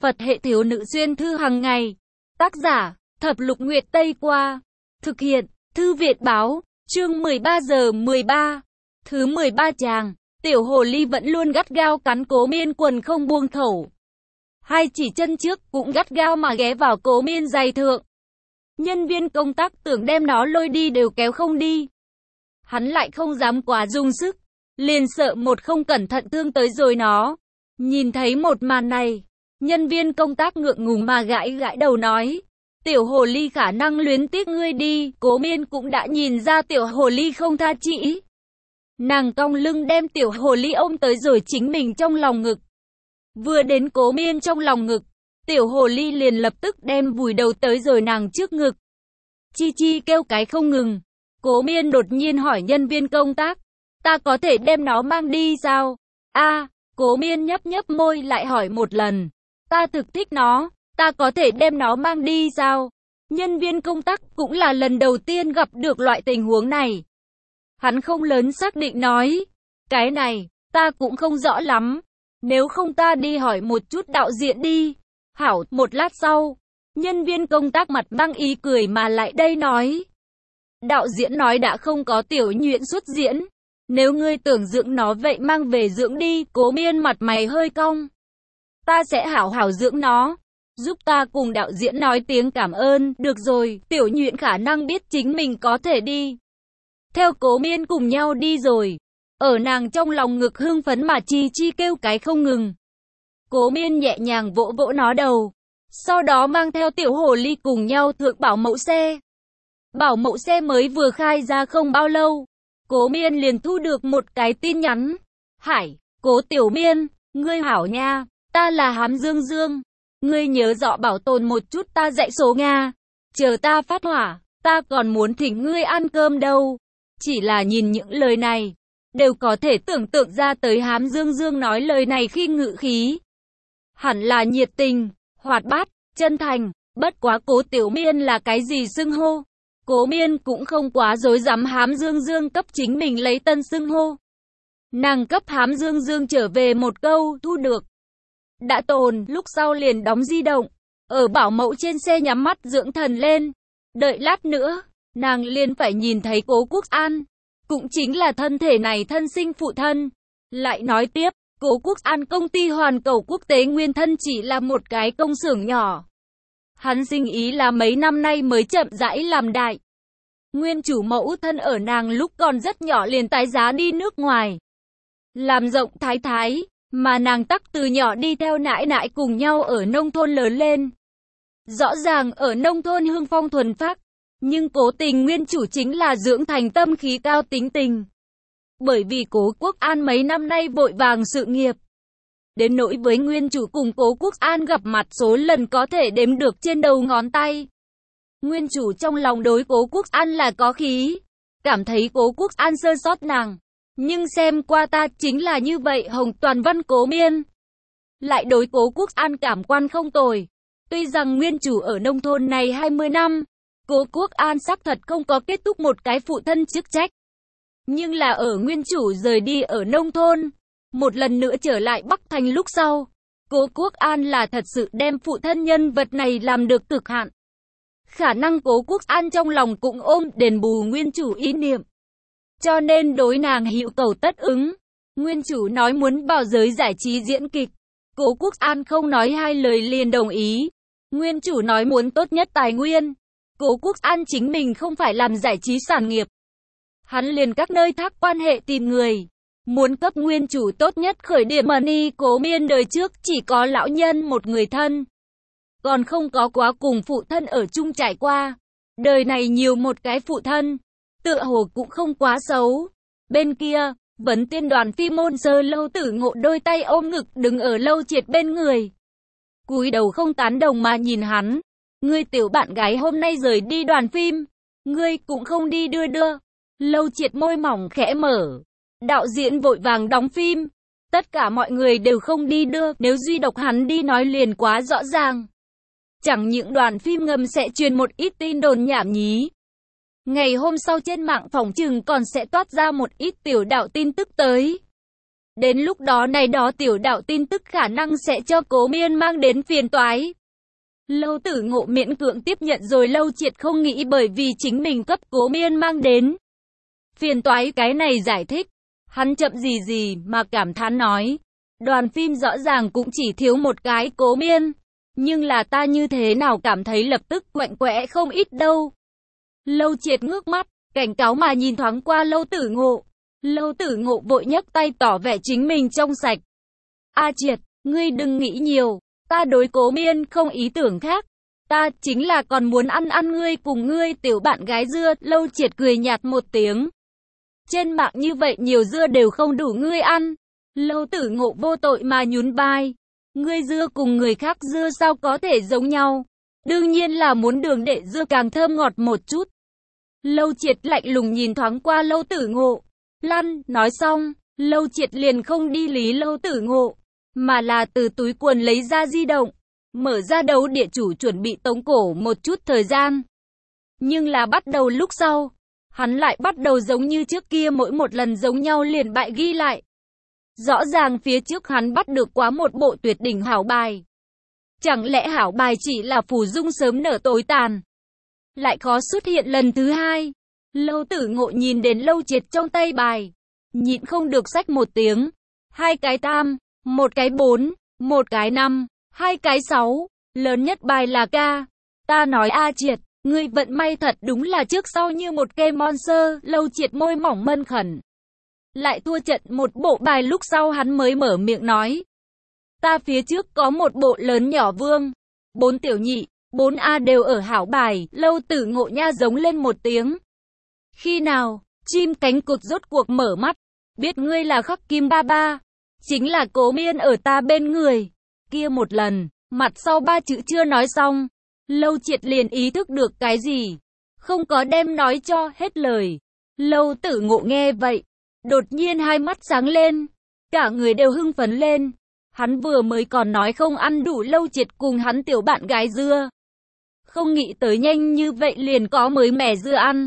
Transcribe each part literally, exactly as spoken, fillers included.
Phật hệ thiếu nữ xuyên thư hàng ngày. Tác giả, Thập Lục Nguyệt Tây Qua. Thực hiện, Thư Việt Báo. Chương mười ba giờ mười ba. Thứ mười ba chàng. Tiểu hồ ly vẫn luôn gắt gao cắn Cố Miên quần không buông khẩu. Hai chỉ chân trước cũng gắt gao mà ghé vào Cố Miên giày thượng. Nhân viên công tác tưởng đem nó lôi đi đều kéo không đi. Hắn lại không dám quá dùng sức, liền sợ một không cẩn thận thương tới rồi nó. Nhìn thấy một màn này, nhân viên công tác ngượng ngùng mà gãi gãi đầu nói, tiểu hồ ly khả năng luyến tiếc ngươi đi. Cố Miên cũng đã nhìn ra tiểu hồ ly không tha chỉ. Nàng cong lưng đem tiểu hồ ly ôm tới rồi chính mình trong lòng ngực. Vừa đến Cố Miên trong lòng ngực, tiểu hồ ly liền lập tức đem vùi đầu tới rồi nàng trước ngực. Chi chi kêu cái không ngừng. Cố Miên đột nhiên hỏi nhân viên công tác, ta có thể đem nó mang đi sao? A, Cố Miên nhấp nhấp môi lại hỏi một lần, ta thực thích nó, ta có thể đem nó mang đi sao? Nhân viên công tác cũng là lần đầu tiên gặp được loại tình huống này. Hắn không lớn xác định nói, cái này, ta cũng không rõ lắm, nếu không ta đi hỏi một chút đạo diễn đi. Hảo, một lát sau, nhân viên công tác mặt mang ý cười mà lại đây nói, đạo diễn nói đã không có tiểu nhuyễn xuất diễn, nếu ngươi tưởng dưỡng nó vậy mang về dưỡng đi. Cố Miên mặt mày hơi cong, ta sẽ hảo hảo dưỡng nó, giúp ta cùng đạo diễn nói tiếng cảm ơn. Được rồi, tiểu nhuyễn khả năng biết chính mình có thể đi, theo Cố Miên cùng nhau đi rồi. Ở nàng trong lòng ngực hưng phấn mà chi chi kêu cái không ngừng. Cố Miên nhẹ nhàng vỗ vỗ nó đầu, sau đó mang theo tiểu hồ ly cùng nhau thượng bảo mẫu xe. Bảo mẫu xe mới vừa khai ra không bao lâu, Cố Miên liền thu được một cái tin nhắn. Hải, Cố Tiểu Miên, ngươi hảo nha, ta là Hám Dương Dương. Ngươi nhớ rõ bảo tồn một chút ta dãy số Nga. Chờ ta phát hỏa, ta còn muốn thỉnh ngươi ăn cơm đâu. Chỉ là nhìn những lời này, đều có thể tưởng tượng ra tới Hám Dương Dương nói lời này khi ngự khí. Hẳn là nhiệt tình, hoạt bát, chân thành, bất quá Cố Tiểu Miên là cái gì xưng hô. Cố Miên cũng không quá dối dám Hám Dương Dương cấp chính mình lấy tân xưng hô. Nàng cấp Hám Dương Dương trở về một câu, thu được. Đã tồn, lúc sau liền đóng di động, ở bảo mẫu trên xe nhắm mắt dưỡng thần lên. Đợi lát nữa, nàng liền phải nhìn thấy Cố Quốc An, cũng chính là thân thể này thân sinh phụ thân. Lại nói tiếp, Cố Quốc An công ty Hoàn Cầu Quốc tế nguyên thân chỉ là một cái công xưởng nhỏ. Hắn sinh ý là mấy năm nay mới chậm rãi làm đại. Nguyên chủ mẫu thân ở nàng lúc còn rất nhỏ liền tái giá đi nước ngoài, làm rộng thái thái, mà nàng tắc từ nhỏ đi theo nãi nãi cùng nhau ở nông thôn lớn lên. Rõ ràng ở nông thôn hương phong thuần phác, nhưng Cố tình nguyên chủ chính là dưỡng thành tâm khí cao tính tình. Bởi vì Cố Quốc An mấy năm nay vội vàng sự nghiệp, đến nỗi với nguyên chủ cùng Cố Quốc An gặp mặt số lần có thể đếm được trên đầu ngón tay. Nguyên chủ trong lòng đối Cố Quốc An là có khí, cảm thấy Cố Quốc An sơ sót nàng. Nhưng xem qua ta chính là như vậy. Hồng Toàn Văn Cố Miên lại đối Cố Quốc An cảm quan không tồi. Tuy rằng nguyên chủ ở nông thôn này hai mươi năm, Cố Quốc An xác thật không có kết thúc một cái phụ thân chức trách. Nhưng là ở nguyên chủ rời đi ở nông thôn, một lần nữa trở lại Bắc Thành lúc sau, Cố Quốc An là thật sự đem phụ thân nhân vật này làm được cực hạn. Khả năng Cố Quốc An trong lòng cũng ôm đền bù nguyên chủ ý niệm, cho nên đối nàng hữu cầu tất ứng. Nguyên chủ nói muốn vào giới giải trí diễn kịch, Cố Quốc An không nói hai lời liền đồng ý. Nguyên chủ nói muốn tốt nhất tài nguyên, Cố Quốc An chính mình không phải làm giải trí sản nghiệp, hắn liền các nơi thác quan hệ tìm người, muốn cấp nguyên chủ tốt nhất khởi điểm money. Cố Miên đời trước chỉ có lão nhân một người thân, còn không có quá cùng phụ thân ở chung trải qua. Đời này nhiều một cái phụ thân, tựa hồ cũng không quá xấu. Bên kia, Vấn Tiên đoàn phim môn sơ Lâu Tử Ngộ đôi tay ôm ngực đứng ở Lâu Triệt bên người, cúi đầu không tán đồng mà nhìn hắn. Ngươi tiểu bạn gái hôm nay rời đi đoàn phim, ngươi cũng không đi đưa đưa. Lâu Triệt môi mỏng khẽ mở, đạo diễn vội vàng đóng phim, tất cả mọi người đều không đi đưa, nếu duy độc hắn đi nói liền quá rõ ràng. Chẳng những đoàn phim ngầm sẽ truyền một ít tin đồn nhảm nhí, ngày hôm sau trên mạng phỏng chừng còn sẽ toát ra một ít tiểu đạo tin tức tới. Đến lúc đó này đó tiểu đạo tin tức khả năng sẽ cho Cố Miên mang đến phiền toái. Lâu Tử Ngộ miễn cưỡng tiếp nhận rồi Lâu Triệt không nghĩ bởi vì chính mình cấp Cố Miên mang đến phiền toái cái này giải thích. Hắn chậm gì gì mà cảm thán nói, đoàn phim rõ ràng cũng chỉ thiếu một cái Cố Miên, nhưng là ta như thế nào cảm thấy lập tức quạnh quẽ không ít đâu. Lâu Triệt ngước mắt, cảnh cáo mà nhìn thoáng qua Lâu Tử Ngộ. Lâu Tử Ngộ vội nhấc tay tỏ vẻ chính mình trong sạch. A Triệt, ngươi đừng nghĩ nhiều, ta đối Cố Miên không ý tưởng khác. Ta chính là còn muốn ăn ăn ngươi cùng ngươi tiểu bạn gái dưa. Lâu Triệt cười nhạt một tiếng. Trên mạng như vậy nhiều dưa đều không đủ ngươi ăn. Lâu Tử Ngộ vô tội mà nhún vai. Ngươi dưa cùng người khác dưa sao có thể giống nhau? Đương nhiên là muốn đường đệ dưa càng thơm ngọt một chút. Lâu Triệt lạnh lùng nhìn thoáng qua Lâu Tử Ngộ. Lăn, nói xong, Lâu Triệt liền không đi lý Lâu Tử Ngộ, mà là từ túi quần lấy ra di động, mở ra đấu địa chủ chuẩn bị tống cổ một chút thời gian. Nhưng là bắt đầu lúc sau, hắn lại bắt đầu giống như trước kia mỗi một lần giống nhau liền bại ghi lại. Rõ ràng phía trước hắn bắt được quá một bộ tuyệt đỉnh hảo bài. Chẳng lẽ hảo bài chỉ là phù dung sớm nở tối tàn? Lại khó xuất hiện lần thứ hai. Lâu Tử Ngộ nhìn đến Lâu Triệt trong tay bài, nhịn không được xách một tiếng. Hai cái tam, một cái bốn, một cái năm, hai cái sáu, lớn nhất bài là ca. Ta nói A Triệt, ngươi vận may thật đúng là trước sau như một cây monster. Lâu Triệt môi mỏng mân khẩn. Lại thua trận một bộ bài lúc sau hắn mới mở miệng nói. Ta phía trước có một bộ lớn nhỏ vương, bốn tiểu nhị, bốn A đều ở hảo bài. Lâu Tử Ngộ nha giống lên một tiếng. Khi nào, chim cánh cụt rốt cuộc mở mắt, biết ngươi là Khắc Kim Ba Ba, chính là Cố Miên ở ta bên người. Kia một lần, mặt sau ba chữ chưa nói xong, Lâu Triệt liền ý thức được cái gì, không có đem nói cho hết lời. Lâu Tử Ngộ nghe vậy, đột nhiên hai mắt sáng lên, cả người đều hưng phấn lên. Hắn vừa mới còn nói không ăn đủ Lâu Triệt cùng hắn tiểu bạn gái dưa, không nghĩ tới nhanh như vậy liền có mới mẻ dưa ăn.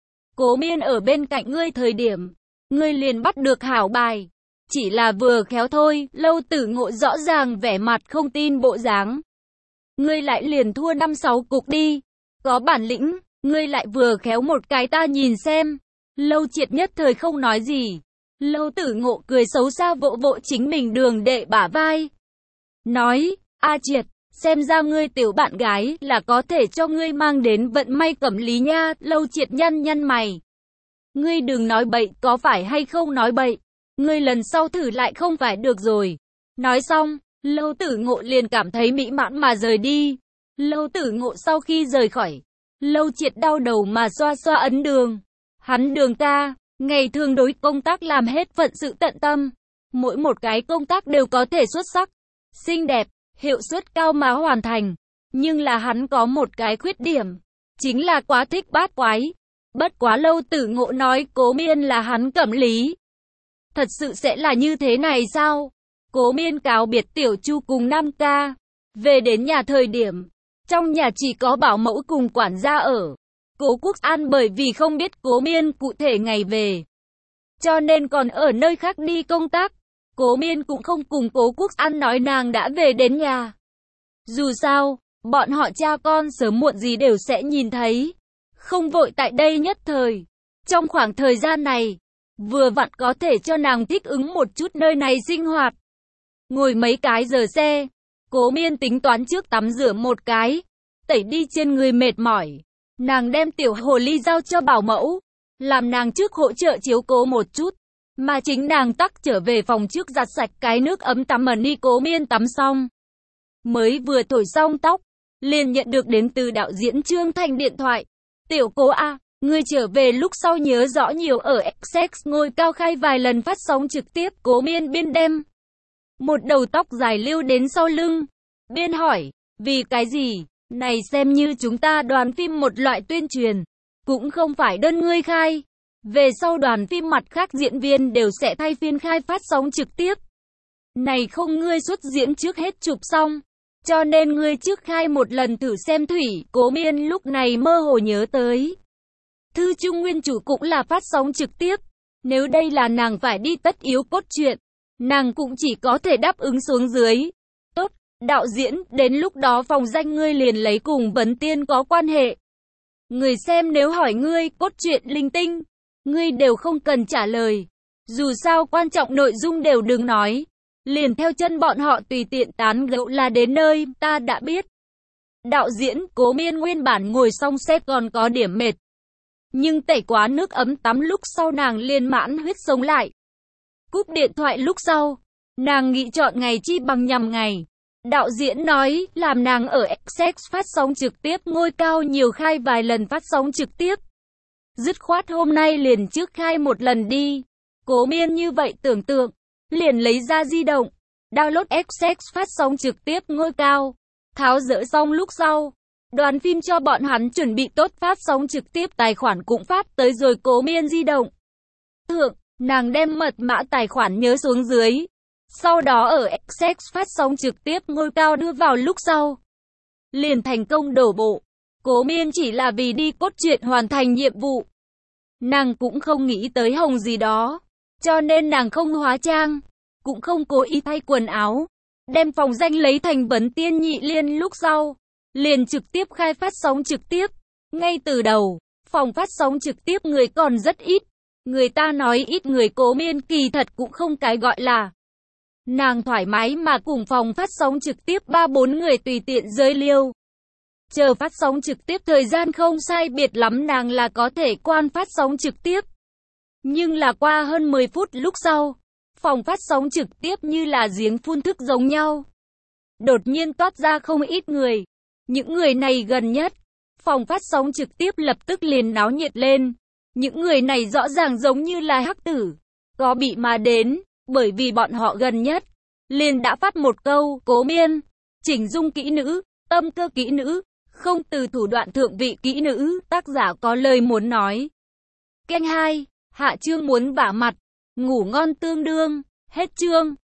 Cố Miên ở bên cạnh ngươi thời điểm, ngươi liền bắt được hảo bài, chỉ là vừa khéo thôi. Lâu Tử Ngộ rõ ràng vẻ mặt không tin bộ dáng. Ngươi lại liền thua năm sáu cục đi, có bản lĩnh, ngươi lại vừa khéo một cái ta nhìn xem. Lâu Triệt nhất thời không nói gì. Lâu Tử Ngộ cười xấu xa vỗ vỗ chính mình đường đệ bả vai. Nói, A Triệt, xem ra ngươi tiểu bạn gái là có thể cho ngươi mang đến vận may cẩm lý nha. Lâu Triệt nhăn nhăn mày. Ngươi đừng nói bậy, có phải hay không nói bậy? Ngươi lần sau thử lại không phải được rồi. Nói xong, Lâu Tử Ngộ liền cảm thấy mỹ mãn mà rời đi. Lâu Tử Ngộ sau khi rời khỏi, Lâu Triệt đau đầu mà xoa xoa ấn đường. Hắn Đường ca, ngày thường đối công tác làm hết phận sự tận tâm. Mỗi một cái công tác đều có thể xuất sắc, xinh đẹp, hiệu suất cao mà hoàn thành. Nhưng là hắn có một cái khuyết điểm, chính là quá thích bát quái. Bất quá Lâu Tử Ngộ nói Cố Miên là hắn cẩm lý. Thật sự sẽ là như thế này sao? Cố Miên cáo biệt Tiểu Chu cùng Nam ca. Về đến nhà thời điểm, trong nhà chỉ có bảo mẫu cùng quản gia ở. Cố Quốc An bởi vì không biết Cố Miên cụ thể ngày về, cho nên còn ở nơi khác đi công tác. Cố Miên cũng không cùng Cố Quốc An nói nàng đã về đến nhà. Dù sao, bọn họ cha con sớm muộn gì đều sẽ nhìn thấy. Không vội tại đây nhất thời. Trong khoảng thời gian này, vừa vặn có thể cho nàng thích ứng một chút nơi này sinh hoạt. Ngồi mấy cái giờ xe, Cố Miên tính toán trước tắm rửa một cái, tẩy đi trên người mệt mỏi. Nàng đem tiểu hồ ly giao cho bảo mẫu, làm nàng trước hỗ trợ chiếu cố một chút, mà chính nàng tắc trở về phòng trước giặt sạch cái nước ấm tắm ẩn đi. Cố Miên tắm xong, mới vừa thổi xong tóc, liền nhận được đến từ đạo diễn Trương Thành điện thoại. Tiểu Cố A, ngươi trở về lúc sau nhớ rõ nhiều ở Essex ngôi cao khai vài lần phát sóng trực tiếp. Cố Miên biên đem một đầu tóc dài lưu đến sau lưng, biên hỏi, vì cái gì? Này xem như chúng ta đoàn phim một loại tuyên truyền, cũng không phải đơn ngươi khai. Về sau đoàn phim mặt khác diễn viên đều sẽ thay phiên khai phát sóng trực tiếp. Này không ngươi xuất diễn trước hết chụp xong, cho nên ngươi trước khai một lần thử xem thủy. Cố Miên lúc này mơ hồ nhớ tới, Thư Trung nguyên chủ cũng là phát sóng trực tiếp. Nếu đây là nàng phải đi tất yếu cốt truyện, nàng cũng chỉ có thể đáp ứng xuống dưới. Tốt, đạo diễn, đến lúc đó phòng danh ngươi liền lấy cùng vấn tiên có quan hệ. Người xem nếu hỏi ngươi cốt truyện linh tinh, ngươi đều không cần trả lời. Dù sao quan trọng nội dung đều đừng nói. Liền theo chân bọn họ tùy tiện tán gẫu là đến nơi, ta đã biết. Đạo diễn, Cố Miên nguyên bản ngồi xong xe còn có điểm mệt. Nhưng tẩy quá nước ấm tắm lúc sau nàng liền mãn huyết sống lại. Cúp điện thoại lúc sau, nàng nghĩ chọn ngày chi bằng nhằm ngày. Đạo diễn nói, làm nàng ở Essex phát sóng trực tiếp ngôi cao nhiều khai vài lần phát sóng trực tiếp. Dứt khoát hôm nay liền trước khai một lần đi. Cố Miên như vậy tưởng tượng, liền lấy ra di động, download Essex phát sóng trực tiếp ngôi cao. Tháo dỡ xong lúc sau, đoàn phim cho bọn hắn chuẩn bị tốt phát sóng trực tiếp tài khoản cũng phát tới rồi Cố Miên di động. Thượng, nàng đem mật mã tài khoản nhớ xuống dưới. Sau đó ở Essex phát sóng trực tiếp ngôi cao đưa vào lúc sau. Liền thành công đổ bộ. Cố Miên chỉ là vì đi cốt truyện hoàn thành nhiệm vụ. Nàng cũng không nghĩ tới hồng gì đó. Cho nên nàng không hóa trang. Cũng không cố ý thay quần áo. Đem phòng danh lấy thành vấn tiên nhị liên lúc sau. Liền trực tiếp khai phát sóng trực tiếp. Ngay từ đầu, phòng phát sóng trực tiếp người còn rất ít. Người ta nói ít người, Cố Miên kỳ thật cũng không cái gọi là. Nàng thoải mái mà cùng phòng phát sóng trực tiếp ba bốn người tùy tiện rơi liêu. Chờ phát sóng trực tiếp thời gian không sai biệt lắm nàng là có thể quan phát sóng trực tiếp. Nhưng là qua hơn mười phút lúc sau, phòng phát sóng trực tiếp như là giếng phun thức giống nhau. Đột nhiên toát ra không ít người. Những người này gần nhất, phòng phát sóng trực tiếp lập tức liền náo nhiệt lên. Những người này rõ ràng giống như là hắc tử, có bị mà đến, bởi vì bọn họ gần nhất, liền đã phát một câu, Cố Miên, chỉnh dung kỹ nữ, tâm cơ kỹ nữ, không từ thủ đoạn thượng vị kỹ nữ, tác giả có lời muốn nói. Kênh hai, hạ chương muốn vả mặt, ngủ ngon tương đương, hết chương.